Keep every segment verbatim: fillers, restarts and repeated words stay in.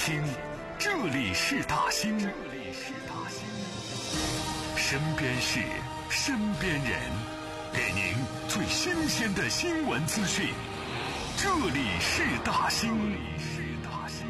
兴，这里是大兴，这里是大兴。身边事，身边人，给您最新鲜的新闻资讯。这里是大兴，这里是大兴。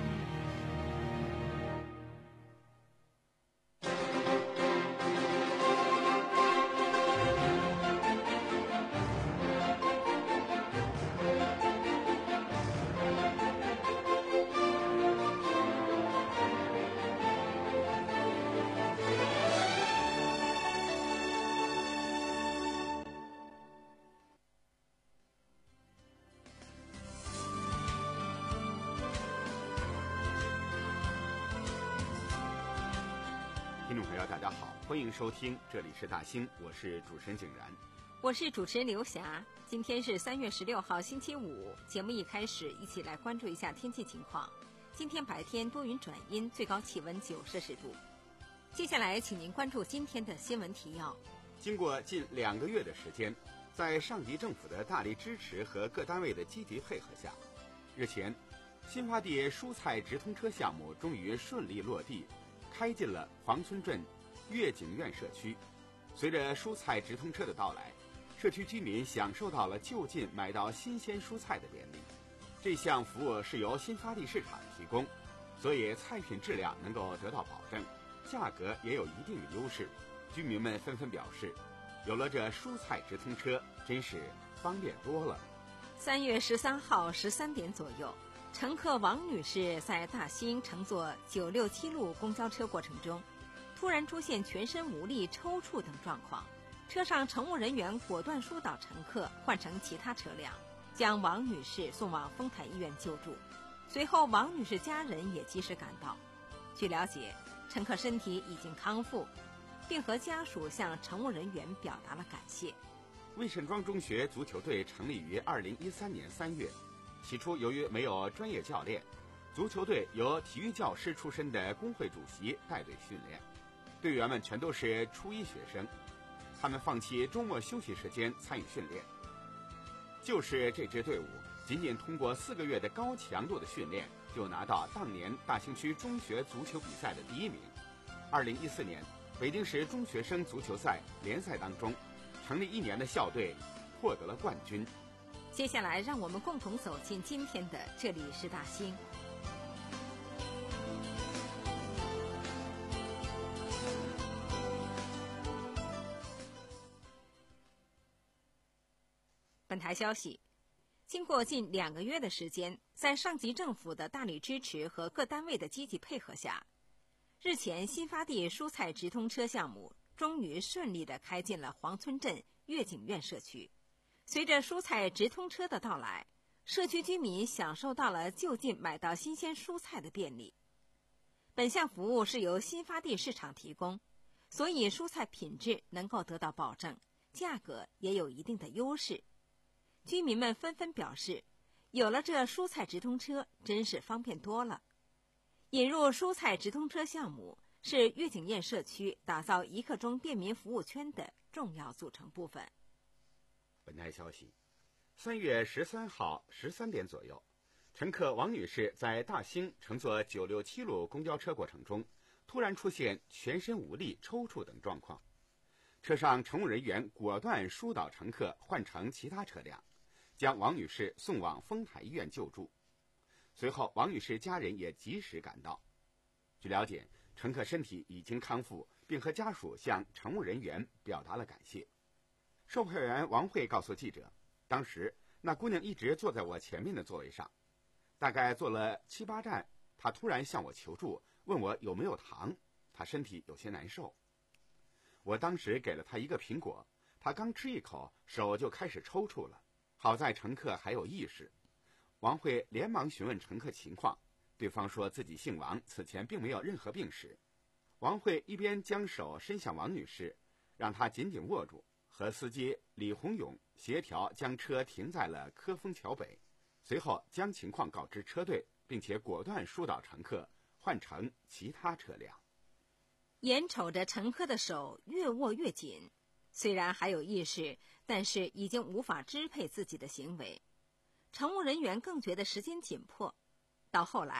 听众朋友大家好，欢迎收听这里是大兴，我是主持人景然， 我是主持人刘霞。今天是三月十六号星期五，节目一开始一起来关注一下天气情况。今天白天多云转阴，最高气温九摄氏度。接下来请您关注今天的新闻提要。 经过近两个月的时间，在上级政府的大力支持和各单位的积极配合下，日前新发地蔬菜直通车项目终于顺利落地，开进了黄村镇悦景苑社区。随着蔬菜直通车的到来，社区居民享受到了就近买到新鲜蔬菜的便利。这项服务是由新发地市场提供，所以菜品质量能够得到保证，价格也有一定的优势。居民们纷纷表示，有了这蔬菜直通车，真是方便多了。 三月十三号十三点左右，乘客王女士在大兴乘坐九六七路公交车过程中，突然出现全身无力、抽搐等状况，车上乘务人员果断疏导乘客，换乘其他车辆，将王女士送往丰台医院救助。随后王女士家人也及时赶到。据了解，乘客身体已经康复，并和家属向乘务人员表达了感谢。 魏沈庄中学足球队成立于二零一三年三月，起初由于没有专业教练，足球队由体育教师出身的工会主席带队训练，队员们全都是初一学生，他们放弃周末休息时间参与训练。就是这支队伍仅仅通过四个月的高强度的训练，就拿到当年大兴区中学足球比赛的第一名。二零一四年北京市中学生足球赛联赛当中，成立一年的校队获得了冠军。 接下来让我们共同走进今天的这里是大兴。本台消息，经过近两个月的时间，在上级政府的大力支持和各单位的积极配合下，日前新发地蔬菜直通车项目终于顺利地开进了黄村镇悦景苑社区。随着蔬菜直通车的到来，社区居民享受到了就近买到新鲜蔬菜的便利。本项服务是由新发地市场提供，所以蔬菜品质能够得到保证，价格也有一定的优势。居民们纷纷表示，有了这蔬菜直通车，真是方便多了。引入蔬菜直通车项目是悦景苑社区打造一刻钟便民服务圈的重要组成部分。 本台消息，三月十三号十三点左右，乘客王女士在大兴乘坐九六七路公交车过程中，突然出现全身无力、抽搐等状况。车上乘务人员果断疏导乘客换乘其他车辆，将王女士送往丰台医院救助。随后王女士家人也及时赶到。据了解，乘客身体已经康复，并和家属向乘务人员表达了感谢。售票员王慧告诉记者，当时那姑娘一直坐在我前面的座位上，大概坐了七八站，她突然向我求助，问我有没有糖，她身体有些难受。我当时给了她一个苹果，她刚吃一口，手就开始抽搐了，好在乘客还有意识。王慧连忙询问乘客情况，对方说自己姓王，此前并没有任何病史。王慧一边将手伸向王女士，让她紧紧握住，和司机李洪勇协调将车停在了科丰桥北，随后将情况告知车队，并且果断疏导乘客换乘其他车辆。 眼瞅着乘客的手越握越紧，虽然还有意识，但是已经无法支配自己的行为。乘务人员更觉得时间紧迫，到后来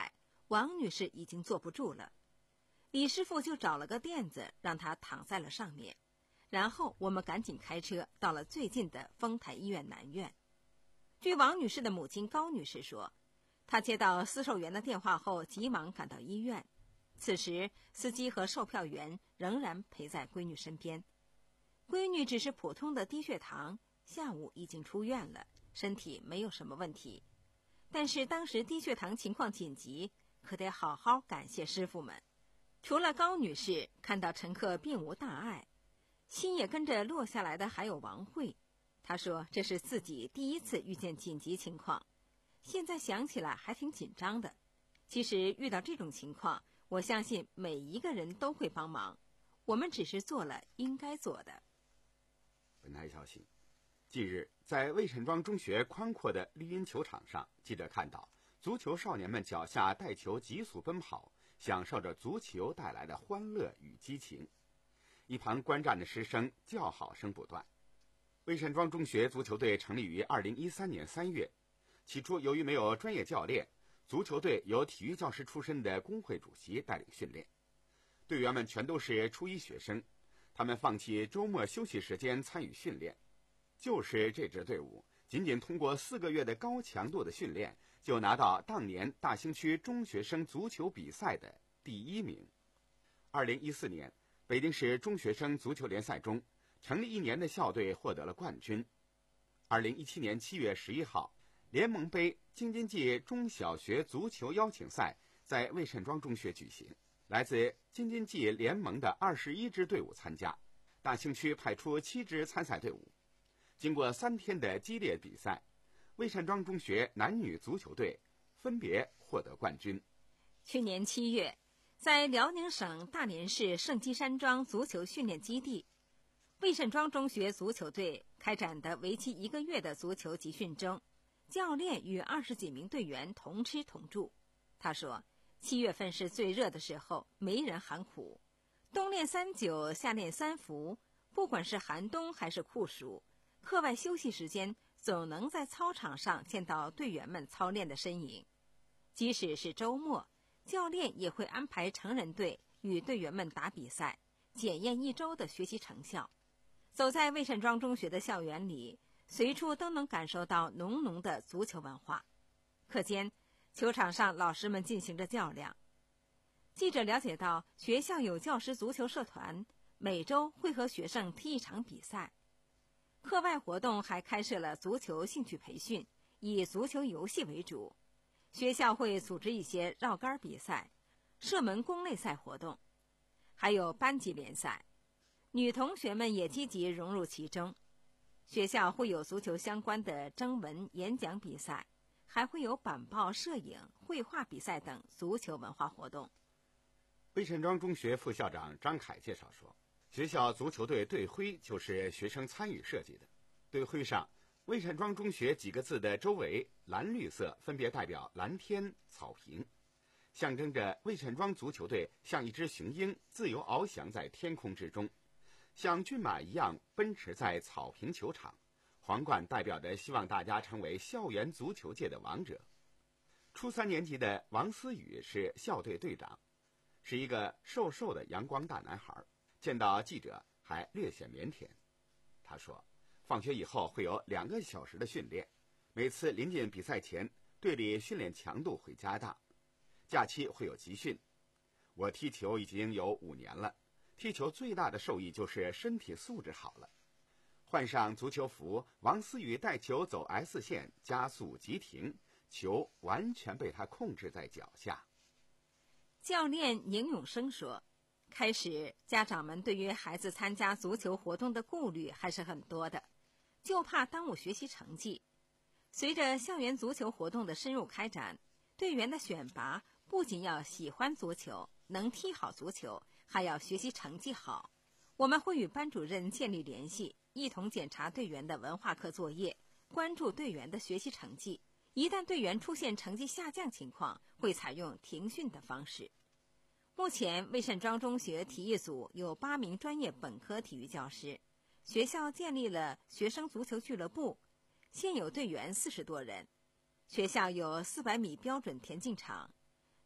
王女士已经坐不住了，李师傅就找了个垫子让她躺在了上面，然后我们赶紧开车到了最近的丰台医院南院。据王女士的母亲高女士说，她接到司售员的电话后急忙赶到医院，此时司机和售票员仍然陪在闺女身边。闺女只是普通的低血糖，下午已经出院了，身体没有什么问题。但是当时低血糖情况紧急，可得好好感谢师傅们。除了高女士看到乘客并无大碍，心也跟着落下来的还有王慧。她说这是自己第一次遇见紧急情况，现在想起来还挺紧张的。其实遇到这种情况，我相信每一个人都会帮忙，我们只是做了应该做的。 本台消息，近日在魏沈庄中学宽阔的绿茵球场上，记者看到足球少年们脚下带球急速奔跑，享受着足球带来的欢乐与激情。一旁观战的师生叫好声不断。魏沈庄中学足球队成立于二零一三年三月，起初由于没有专业教练，足球队由体育教师出身的工会主席带领训练，队员们全都是初一学生，他们放弃周末休息时间参与训练。就是这支队伍仅仅通过四个月的高强度的训练，就拿到当年大兴区中学生足球比赛的第一名。二零一四年，北京市中学生足球联赛中，成立一年的校队获得了冠军。二零一七年七月十一号，联盟杯京津冀中小学足球邀请赛在魏沈庄中学举行，来自京津冀联盟的二十一支队伍参加，大兴区派出七支参赛队伍。经过三天的激烈比赛，魏沈庄中学男女足球队分别获得冠军。 去年七月，在辽宁省大连市圣基山庄足球训练基地，魏沈庄中学足球队开展的为期一个月的足球集训中，教练与二十几名队员同吃同住。他说，七月份是最热的时候，没人喊苦，冬练三九，夏练三伏，不管是寒冬还是酷暑，课外休息时间总能在操场上见到队员们操练的身影。即使是周末，教练也会安排成人队与队员们打比赛，检验一周的学习成效。走在魏沈庄中学的校园里，随处都能感受到浓浓的足球文化。课间，球场上老师们进行着较量。记者了解到，学校有教师足球社团，每周会和学生踢一场比赛。课外活动还开设了足球兴趣培训，以足球游戏为主。学校会组织一些绕杆比赛、射门攻内赛活动，还有班级联赛。女同学们也积极融入其中。学校会有足球相关的征文、演讲比赛，还会有板报、摄影、绘画比赛等足球文化活动。 魏沈庄中学副校长张凯介绍说，学校足球队队徽就是学生参与设计的。队徽上魏沈庄中学几个字的周围蓝绿色分别代表蓝天、草坪，象征着魏沈庄足球队像一只雄鹰自由翱翔在天空之中，像骏马一样奔驰在草坪球场。皇冠代表着希望大家成为校园足球界的王者。初三年级的王思雨是校队队长，是一个瘦瘦的阳光大男孩，见到记者还略显腼腆。他说，放学以后会有两个小时的训练，每次临近比赛前，队里训练强度会加大，假期会有集训。我踢球已经有五年了，踢球最大的受益就是身体素质好了。换上足球服，王思雨带球走 S 线，加速急停，球完全被他控制在脚下。 教练宁永生说，开始家长们对于孩子参加足球活动的顾虑还是很多的，就怕耽误学习成绩。随着校园足球活动的深入开展，队员的选拔不仅要喜欢足球，能踢好足球，还要学习成绩好。我们会与班主任建立联系，一同检查队员的文化课作业，关注队员的学习成绩。一旦队员出现成绩下降情况，会采用停训的方式。目前魏沈庄中学体育组有八名专业本科体育教师，学校建立了学生足球俱乐部，现有队员四十多人。学校有四百米标准田径场，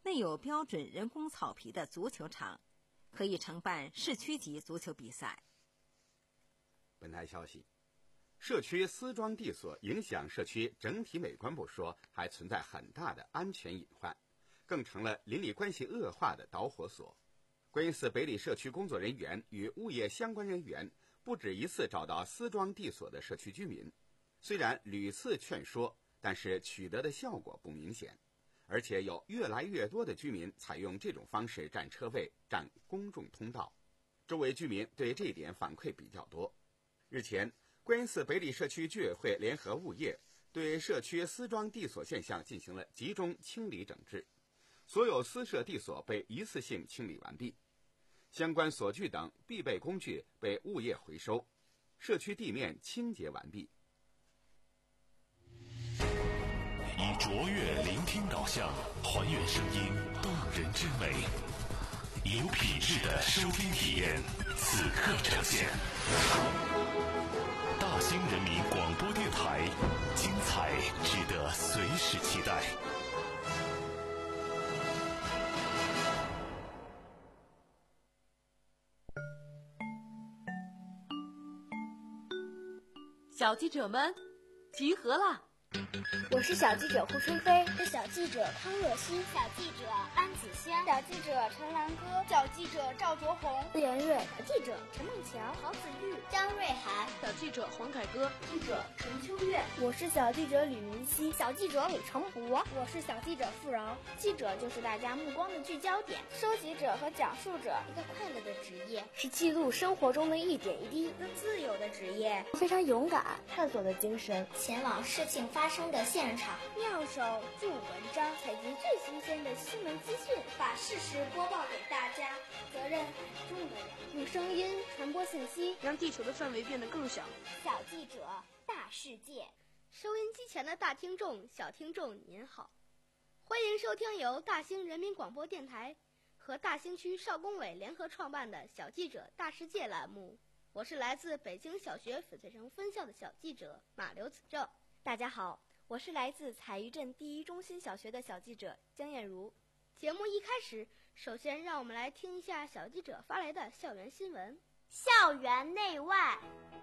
内有标准人工草皮的足球场，可以承办市区级足球比赛。 本台消息，社区私装地所影响社区整体美观不说，还存在很大的安全隐患，更成了邻里关系恶化的导火索。观音寺北里社区工作人员与物业相关人员不止一次找到私装地所的社区居民，虽然屡次劝说，但是取得的效果不明显，而且有越来越多的居民采用这种方式占车位、占公众通道。周围居民对这一点反馈比较多。日前，观音寺北里社区居委会联合物业对社区私装地所现象进行了集中清理整治，所有私设地所被一次性清理完毕，相关锁具等必备工具被物业回收，社区地面清洁完毕。 以卓越聆听导向，还原声音动人之美，有品质的收听体验，此刻呈现。大兴人民广播电台，精彩值得随时期待。 小记者们集合啦！ 我是小记者胡春飞， 是小记者康若曦， 小记者安子香， 小记者陈兰歌， 小记者赵卓红， 四元瑞， 小记者陈梦桥， 郝子玉， 张瑞涵， 小记者黄凯歌， 记者陈秋月， 我是小记者李云熙， 小记者李成博， 我是小记者付饶。 记者就是大家目光的聚焦点， 收集者和讲述者， 一个快乐的职业， 是记录生活中的一点一滴， 一个自由的职业， 非常勇敢，探索的精神， 前往事情发生的现场， 妙手著文章， 采集最新鲜的新闻资讯， 把事实播报给大家， 责任很重的人， 用声音传播信息， 让地球的范围变得更小。 小记者大世界， 收音机前的大听众、小听众您好，欢迎收听由大兴人民广播电台和大兴区少工委联合创办的小记者大世界栏目，我是来自北京小学翡翠城分校的小记者马刘子正。 大家好，我是来自采育镇第一中心小学的小记者江艳茹。 节目一开始，首先让我们来听一下小记者发来的校园新闻。 校园内外。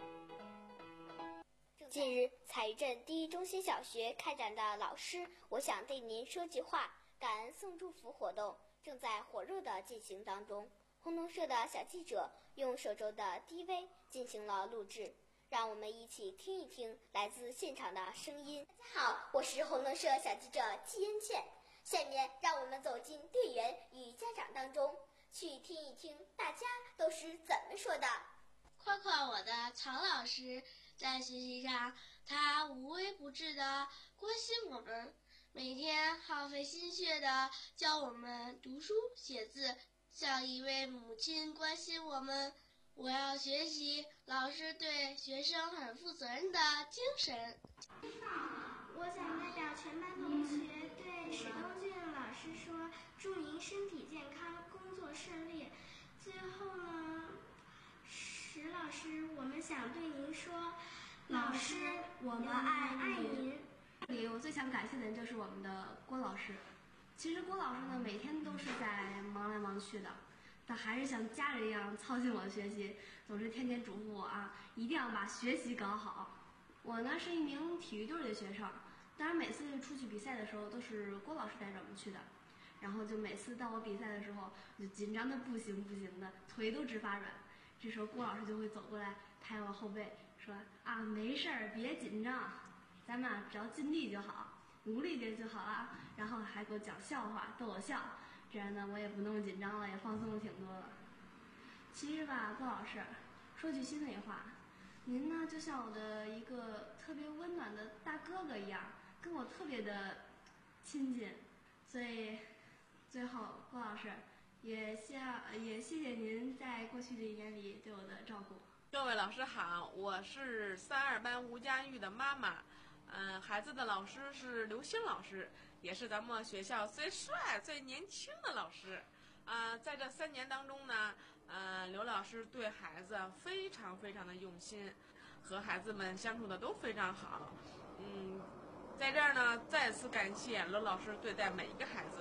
近日，采育镇第一中心小学开展的老师我想对您说句话感恩送祝福活动正在火热的进行当中。红农社的小记者用手中的 D V 进行了录制，让我们一起听一听来自现场的声音。大家好，我是红农社小记者季恩倩，下面让我们走进队员与家长当中，去听一听大家都是怎么说的。 夸夸我的曹老师，在学习上他无微不至的关心我们，每天耗费心血的教我们读书写字，像一位母亲关心我们。我要学习老师对学生很负责任的精神。 我想代表全班同学对史东俊老师说，祝您身体健康，工作顺利。最后呢，史老师，我们想对您说，老师，我们爱爱您。 这里我最想感谢的人就是我们的郭老师。其实郭老师呢，每天都是在忙来忙去的，他还是像家人一样操心我的学习，总是天天嘱咐我啊，一定要把学习搞好。我呢是一名体育队的学生，当然每次出去比赛的时候都是郭老师带着我们去的，然后就每次到我比赛的时候，就紧张的不行不行的，腿都直发软。这时候郭老师就会走过来拍我后背，说啊没事儿，别紧张，咱们啊只要尽力就好，努力点就好了。然后还给我讲笑话逗我笑，这样呢我也不那么紧张了，也放松了挺多了。其实吧，郭老师，说句心里话，您呢就像我的一个特别温暖的大哥哥一样，跟我特别的亲近。所以最后郭老师也希也谢谢您在过去这一年里对我的照顾。 各位老师好，我是三二班吴佳玉的妈妈。嗯、呃，孩子的老师是刘星老师，也是咱们学校最帅最年轻的老师。啊、呃，在这三年当中呢，呃，刘老师对孩子非常非常的用心，和孩子们相处的都非常好。嗯，在这儿呢，再次感谢刘老师对待每一个孩子，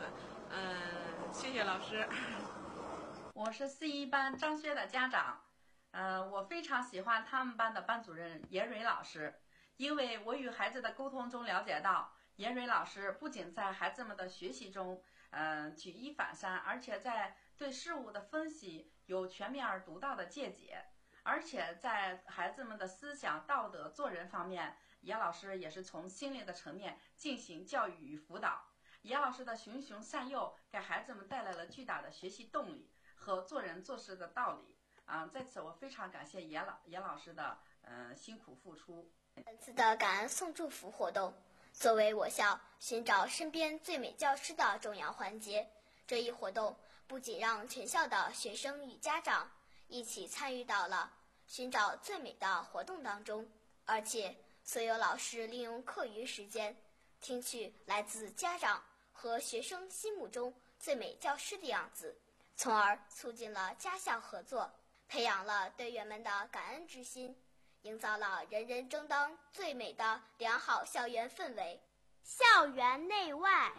嗯，谢谢老师。 我是四一班张薛的家长，呃，我非常喜欢他们班的班主任严蕊老师，因为我与孩子的沟通中了解到，严蕊老师不仅在孩子们的学习中，呃，举一反三，而且在对事物的分析有全面而独到的见解，而且在孩子们的思想、道德、做人方面，严老师也是从心灵的层面进行教育与辅导。严老师的循循善诱，给孩子们带来了巨大的学习动力和做人做事的道理。啊、呃，在此我非常感谢严老严老师的嗯、呃、辛苦付出。 本次的感恩送祝福活动，作为我校寻找身边最美教师的重要环节，这一活动不仅让全校的学生与家长一起参与到了寻找最美的活动当中，而且所有老师利用课余时间听取来自家长和学生心目中最美教师的样子，从而促进了家校合作，培养了队员们的感恩之心，营造了人人争当最美的良好校园氛围。 校园内外，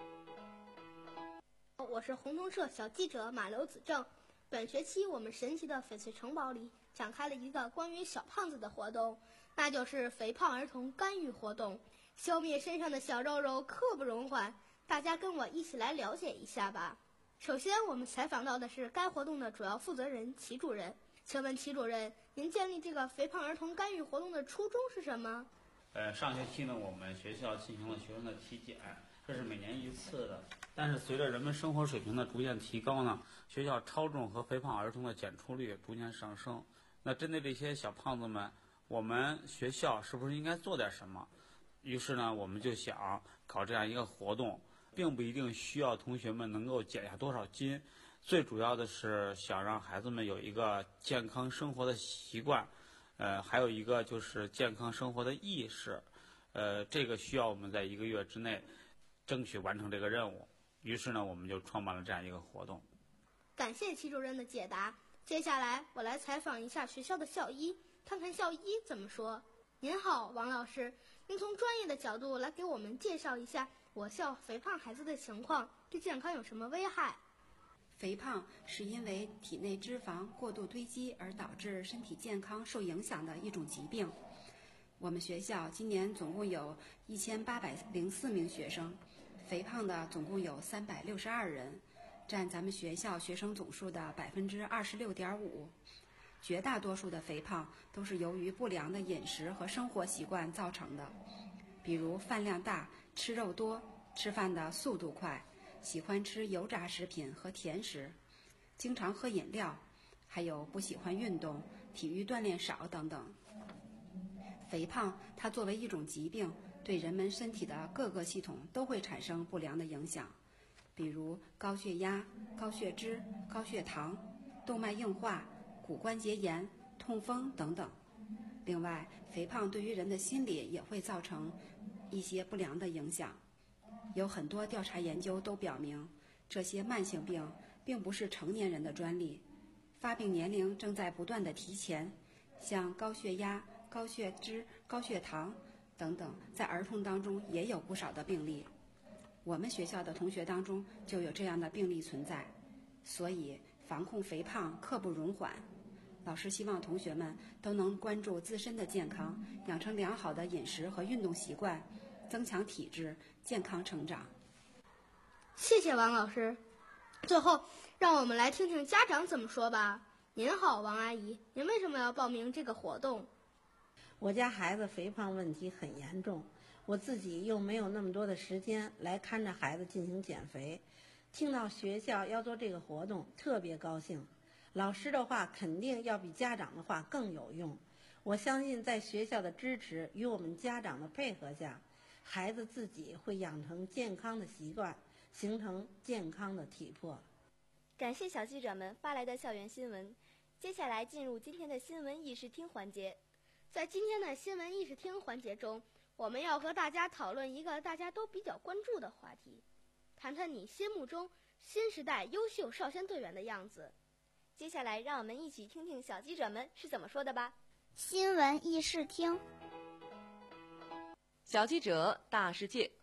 我是红通社小记者马刘子正。本学期我们神奇的翡翠城堡里展开了一个关于小胖子的活动，那就是肥胖儿童干预活动。消灭身上的小肉肉刻不容缓，大家跟我一起来了解一下吧。首先我们采访到的是该活动的主要负责人齐主任，请问齐主任，您建立这个肥胖儿童干预活动的初衷是什么？ 呃，上学期呢，我们学校进行了学生的体检，这是每年一次的。但是随着人们生活水平的逐渐提高呢，学校超重和肥胖儿童的检出率逐渐上升。那针对这些小胖子们，我们学校是不是应该做点什么？于是呢，我们就想搞这样一个活动，并不一定需要同学们能够减下多少斤，最主要的是想让孩子们有一个健康生活的习惯，呃，还有一个就是健康生活的意识，呃，这个需要我们在一个月之内争取完成这个任务。于是呢，我们就创办了这样一个活动。 感谢齐主任的解答。接下来我来采访一下学校的校医，看看校医怎么说。您好，王老师，您从专业的角度来给我们介绍一下我校肥胖孩子的情况，对健康有什么危害？ 肥胖是因为体内脂肪过度堆积而导致身体健康受影响的一种疾病。我们学校今年总共有一千八百零四名学生，肥胖的总共有三百六十二人，占咱们学校学生总数的百分之二十六点五。绝大多数的肥胖都是由于不良的饮食和生活习惯造成的，比如饭量大、吃肉多、吃饭的速度快、喜欢吃油炸食品和甜食、经常喝饮料，还有不喜欢运动、体育锻炼少等等。肥胖它作为一种疾病，对人们身体的各个系统都会产生不良的影响，比如高血压、高血脂、高血糖、动脉硬化、骨关节炎、痛风等等。另外，肥胖对于人的心理也会造成一些不良的影响。有很多调查研究都表明，这些慢性病并不是成年人的专利，发病年龄正在不断的提前。像高血压、高血脂、高血糖等等，在儿童当中也有不少的病例。我们学校的同学当中就有这样的病例存在，所以防控肥胖刻不容缓。老师希望同学们都能关注自身的健康，养成良好的饮食和运动习惯，增强体质，健康成长。 谢谢王老师。最后，让我们来听听家长怎么说吧。您好，王阿姨，您为什么要报名这个活动？ 我家孩子肥胖问题很严重，我自己又没有那么多的时间来看着孩子进行减肥，听到学校要做这个活动，特别高兴。老师的话肯定要比家长的话更有用。我相信在学校的支持与我们家长的配合下，孩子自己会养成健康的习惯，形成健康的体魄。 感谢小记者们发来的校园新闻。接下来进入今天的新闻议事厅环节。 在今天的新闻议事厅环节中，我们要和大家讨论一个大家都比较关注的话题，谈谈你心目中新时代优秀少先队员的样子。 接下来让我们一起听听小记者们是怎么说的吧。 新闻议事厅， 小记者大世界，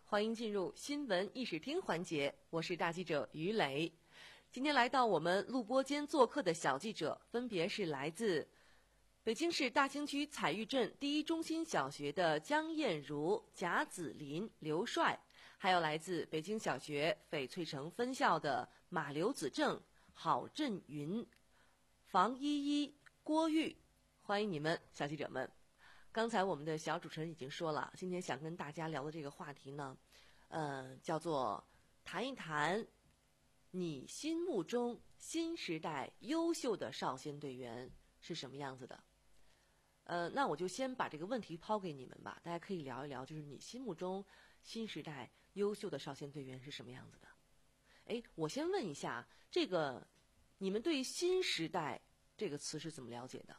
欢迎进入新闻议事厅环节，我是大记者于磊。今天来到我们录播间做客的小记者分别是来自北京市大兴区彩玉镇第一中心小学的江艳茹、贾子林、刘帅，还有来自北京小学翡翠城分校的马刘子正、郝振云、房依依、郭玉，欢迎你们，小记者们。刚才我们的小主持人已经说了，今天想跟大家聊的这个话题呢，呃，叫做谈一谈你心目中新时代优秀的少先队员是什么样子的。呃，那我就先把这个问题抛给你们吧，大家可以聊一聊，就是你心目中新时代优秀的少先队员是什么样子的。哎，我先问一下，这个你们对新时代这个词是怎么了解的？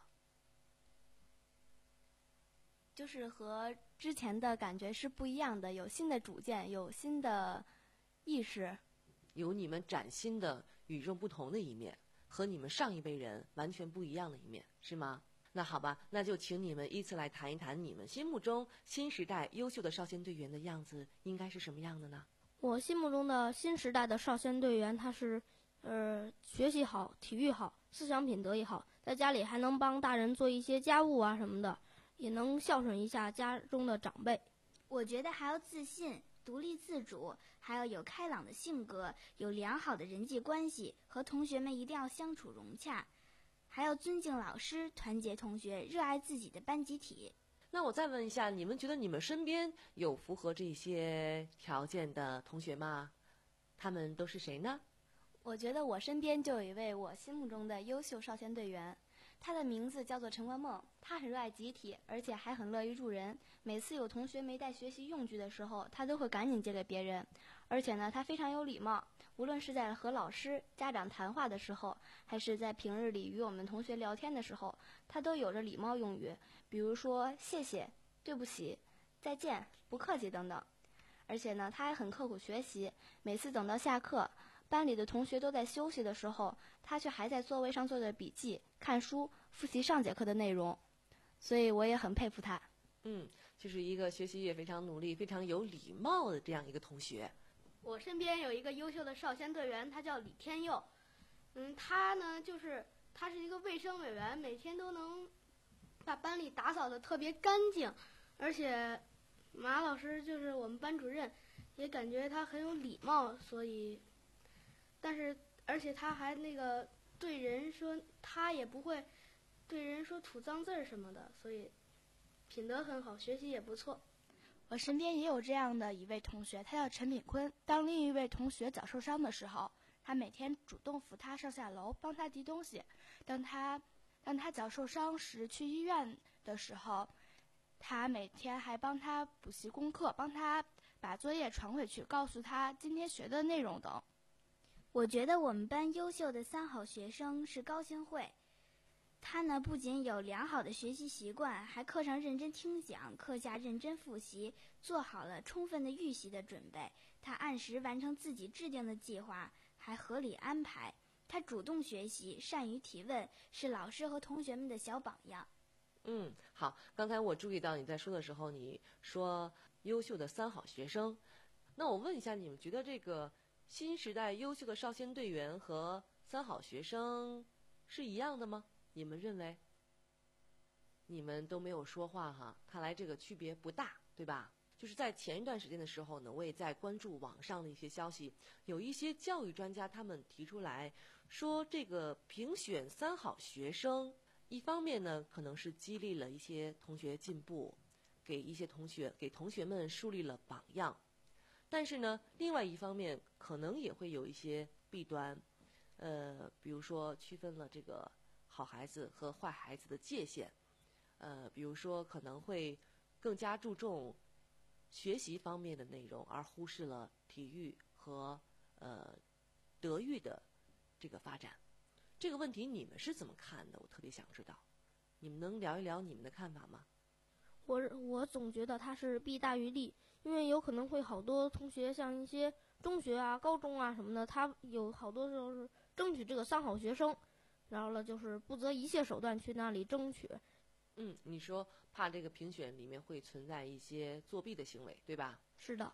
就是和之前的感觉是不一样的，有新的主见，有新的意识， 有你们崭新的与众不同的一面，和你们上一辈人完全不一样的一面，是吗？那好吧，那就请你们依次来谈一谈你们心目中新时代优秀的少先队员的样子应该是什么样的呢？ 我心目中的新时代的少先队员，他是呃学习好，体育好，思想品德也好，在家里还能帮大人做一些家务啊什么的，也能孝顺一下家中的长辈。 我觉得还要自信、独立自主，还要有开朗的性格，有良好的人际关系，和同学们一定要相处融洽，还要尊敬老师，团结同学，热爱自己的班集体。 那我再问一下，你们觉得你们身边有符合这些条件的同学吗？他们都是谁呢？ 我觉得我身边就有一位我心目中的优秀少先队员，他的名字叫做陈文梦，他很热爱集体，而且还很乐于助人。每次有同学没带学习用具的时候，他都会赶紧借给别人。而且呢，他非常有礼貌，无论是在和老师、家长谈话的时候，还是在平日里与我们同学聊天的时候，他都有着礼貌用语，比如说谢谢、对不起、再见、不客气等等。而且呢，他还很刻苦学习，每次等到下课，班里的同学都在休息的时候，他却还在座位上做着笔记、看书、复习上节课的内容，所以我也很佩服他。 嗯，就是一个学习也非常努力、非常有礼貌的这样一个同学。 我身边有一个优秀的少先队员，他叫李天佑。嗯，他呢，就是他是一个卫生委员，每天都能把班里打扫得特别干净，而且马老师就是我们班主任，也感觉他很有礼貌，所以，但是而且他还那个对人说，他也不会对人说吐脏字儿什么的，所以品德很好，学习也不错。 我身边也有这样的一位同学，他叫陈炳坤。当另一位同学脚受伤的时候，他每天主动扶他上下楼，帮他提东西。当他当他脚受伤时去医院的时候，他每天还帮他补习功课，帮他把作业传回去，告诉他今天学的内容等。 我觉得我们班优秀的三好学生是高兴慧。他呢，不仅有良好的学习习惯，还课上认真听讲，课下认真复习，做好了充分的预习的准备。他按时完成自己制定的计划，还合理安排。他主动学习，善于提问，是老师和同学们的小榜样。 嗯，好。刚才我注意到你在说的时候，你说优秀的三好学生。那我问一下，你们觉得这个新时代优秀的少先队员和三好学生是一样的吗？你们认为？你们都没有说话哈，看来这个区别不大，对吧？就是在前一段时间的时候呢，我也在关注网上的一些消息，有一些教育专家他们提出来说，这个评选三好学生，一方面呢可能是激励了一些同学进步，给一些同学给同学们树立了榜样，但是呢，另外一方面可能也会有一些弊端，呃，比如说区分了这个好孩子和坏孩子的界限，呃，比如说可能会更加注重学习方面的内容，而忽视了体育和呃德育的这个发展。这个问题你们是怎么看的？我特别想知道，你们能聊一聊你们的看法吗？ 我我总觉得它是弊大于利，因为有可能会好多同学，像一些中学啊、高中啊什么的，他有好多时候是争取这个三好学生。然后呢，就是不择一切手段去那里争取。 嗯，你说怕这个评选里面会存在一些作弊的行为，对吧？ 是的，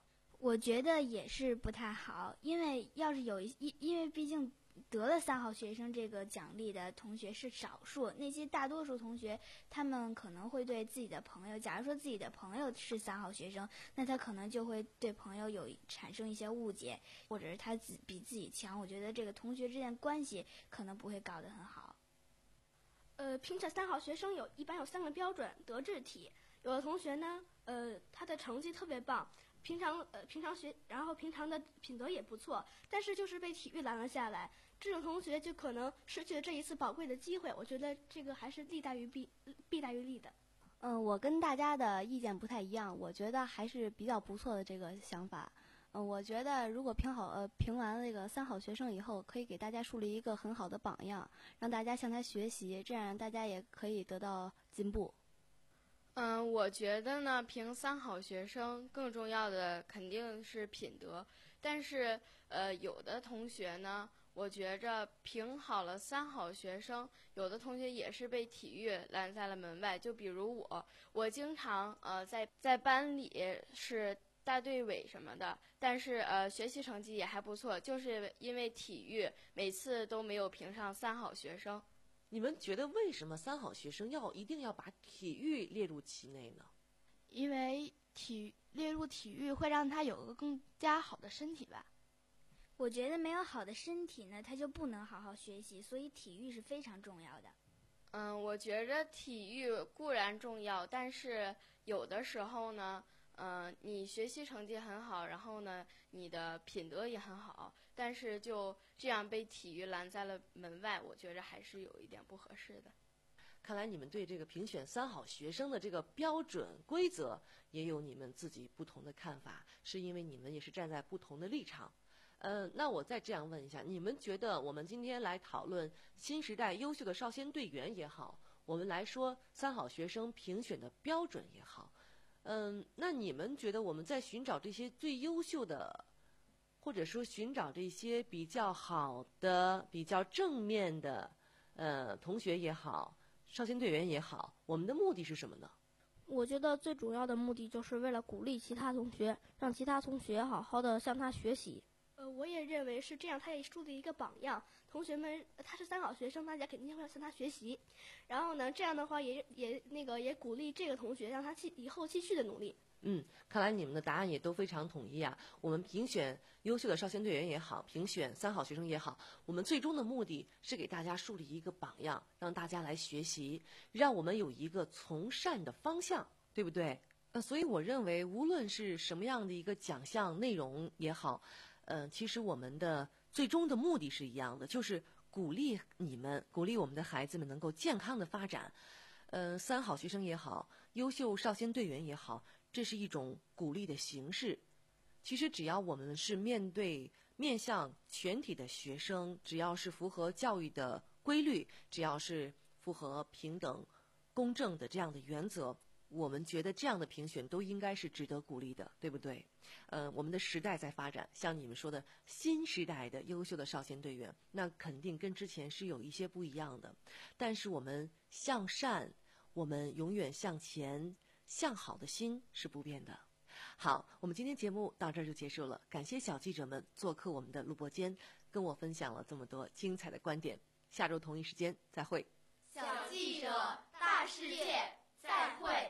我觉得也是不太好，因为要是有一，因因为毕竟得了三好学生这个奖励的同学是少数，那些大多数同学，他们可能会对自己的朋友，假如说自己的朋友是三好学生，那他可能就会对朋友有产生一些误解，或者是他自比自己强。我觉得这个同学之间关系可能不会搞得很好。 呃，评选三好学生有一般有三个标准：德智体。有的同学呢，呃，他的成绩特别棒。平常呃平常学，然后平常的品德也不错，但是就是被体育拦了下来，这种同学就可能失去了这一次宝贵的机会。我觉得这个还是利大于弊，弊大于利的。 嗯，我跟大家的意见不太一样，我觉得还是比较不错的这个想法。嗯，我觉得如果评好呃评完那个三好学生以后，可以给大家树立一个很好的榜样，让大家向他学习，这样大家也可以得到进步。 嗯，我觉得呢，评三好学生更重要的肯定是品德，但是呃，有的同学呢，我觉着评好了三好学生，有的同学也是被体育拦在了门外。就比如我，我经常呃在在班里是大队委什么的，但是呃学习成绩也还不错，就是因为体育每次都没有评上三好学生。 你们觉得为什么三好学生要一定要把体育列入其内呢？ 因为体列入体育会让他有个更加好的身体吧。 我觉得没有好的身体呢，他就不能好好学习，所以体育是非常重要的。 嗯，我觉着体育固然重要，但是有的时候呢，嗯、呃，你学习成绩很好，然后呢，你的品德也很好，但是就这样被体育拦在了门外，我觉着还是有一点不合适的。 看来你们对这个评选三好学生的这个标准规则也有你们自己不同的看法，是因为你们也是站在不同的立场。呃，那我再这样问一下，你们觉得我们今天来讨论新时代优秀的少先队员也好，我们来说三好学生评选的标准也好，嗯，那你们觉得我们在寻找这些最优秀的，或者说寻找这些比较好的、比较正面的，呃，同学也好，少先队员也好，我们的目的是什么呢？ 我觉得最主要的目的就是为了鼓励其他同学，让其他同学好好的向他学习。呃，我也认为是这样，他也树立一个榜样。同学们，他是三好学生，大家肯定会向他学习。然后呢，这样的话也也那个也鼓励这个同学，让他继以后继续的努力。 嗯，看来你们的答案也都非常统一啊。我们评选优秀的少先队员也好，评选三好学生也好，我们最终的目的是给大家树立一个榜样，让大家来学习，让我们有一个从善的方向，对不对？呃，所以我认为，无论是什么样的一个奖项内容也好，呃，其实我们的最终的目的是一样的，就是鼓励你们，鼓励我们的孩子们能够健康的发展。呃，三好学生也好，优秀少先队员也好，这是一种鼓励的形式。其实只要我们是面对面向全体的学生，只要是符合教育的规律，只要是符合平等公正的这样的原则，我们觉得这样的评选都应该是值得鼓励的，对不对？呃，我们的时代在发展，像你们说的新时代的优秀的少先队员，那肯定跟之前是有一些不一样的。但是我们向善，我们永远向前，向好的心是不变的。好，我们今天节目到这儿就结束了，感谢小记者们做客我们的录播间，跟我分享了这么多精彩的观点。下周同一时间再会。 小记者大世界，再会。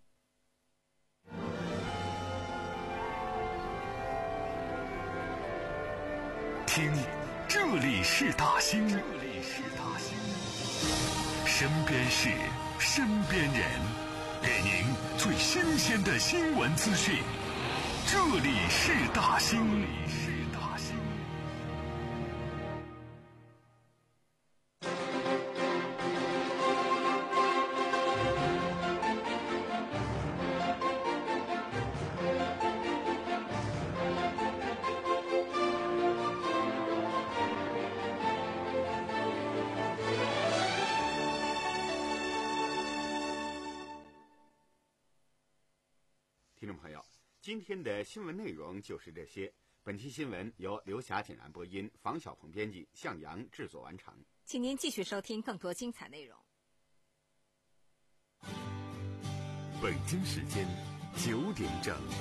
听，这里是大兴，这里是大兴，身边事，身边人，给您最新鲜的新闻资讯。这里是大兴，这里是大兴。 听众朋友，今天的新闻内容就是这些。本期新闻由刘霞简然播音，房小鹏编辑，向阳制作完成。 请您继续收听更多精彩内容。 北京时间九点整。